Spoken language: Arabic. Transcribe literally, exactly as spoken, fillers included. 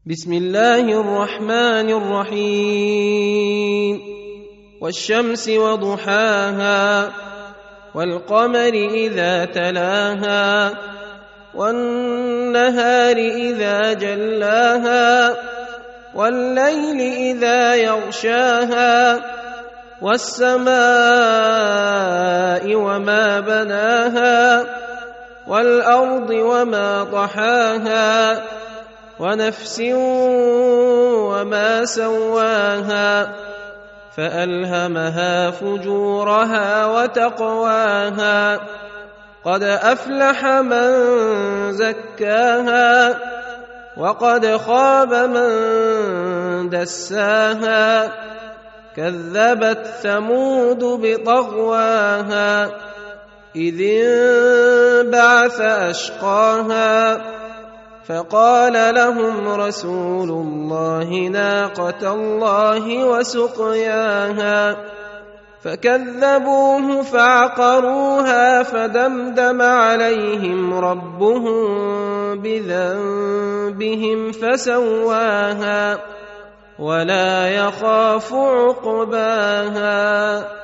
بسم الله الرحمن الرحيم والشمس وضحاها والقمر إذا تلاها والنهار إذا جلاها والليل إذا يغشاها والسماء وما بناها والأرض وما طحاها ونفس وما سواها فألهمها فجورها وتقواها قد أفلح من زكاها وقد خاب من دساها كذبت ثمود بطغواها إذ انبعث أشقاها فقال لهم رسول الله ناقة الله وسقياها فكذبوه فعقروها فدمدم عليهم ربهم بذنبهم فسواها ولا يخاف عقباها.